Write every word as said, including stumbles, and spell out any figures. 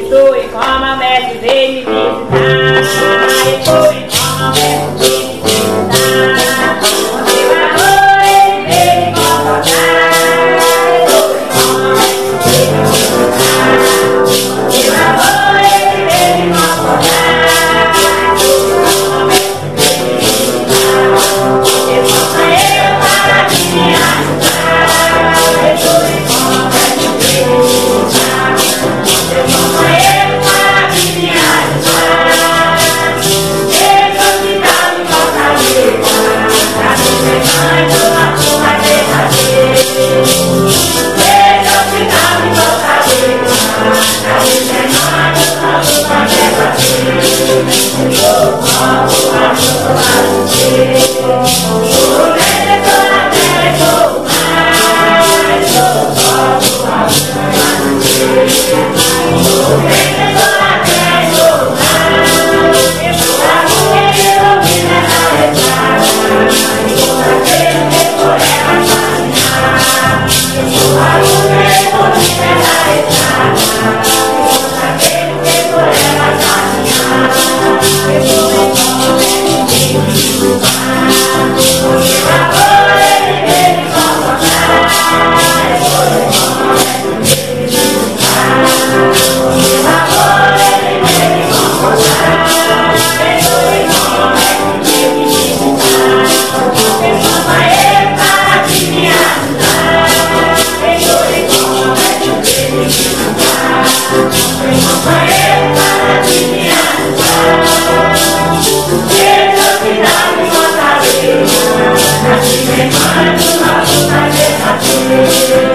estou em coma, médico veio me visitar. Estou em coma, médico veio me visitar. Onde o amor ele veio me confortar. Estou em coma, médico veio me visitar. Onde o amor ele veio me confortar. Estou em coma, médico veio me visitar. Resposta eu para me ajudar. Estou em coma, médico veio me visitar. Resposta eu para me ajudar. Jesus me dá me fortaleza, pra me ser mãe do nosso vai verdadeiro. Jesus me dá me fortaleza, pra me ser mãe do nosso vai verdadeiro. Eu posso ajudar você. O redentor na terra estou mais. Eu posso ajudar você. O redentor na terra estou mais. Pra quem ilumina essa estrada, e por aquele que por ela caminhar. Para quem ilumina essa estrada, e por aquele que por ela caminhar. Eu sou em nome de Jesus. Porque o amor ele veio me confortar. Eu sou em nome de Jesus. Porque o amor ele veio me confortar. Eu sou em nome de Jesus. Resposta ele para me ajudar. Eu sou em nome de Jesus. Resposta ele para me ajudar. Jesus me dá me fortaleza, pra te ser mãe do nosso vai verdadeiro.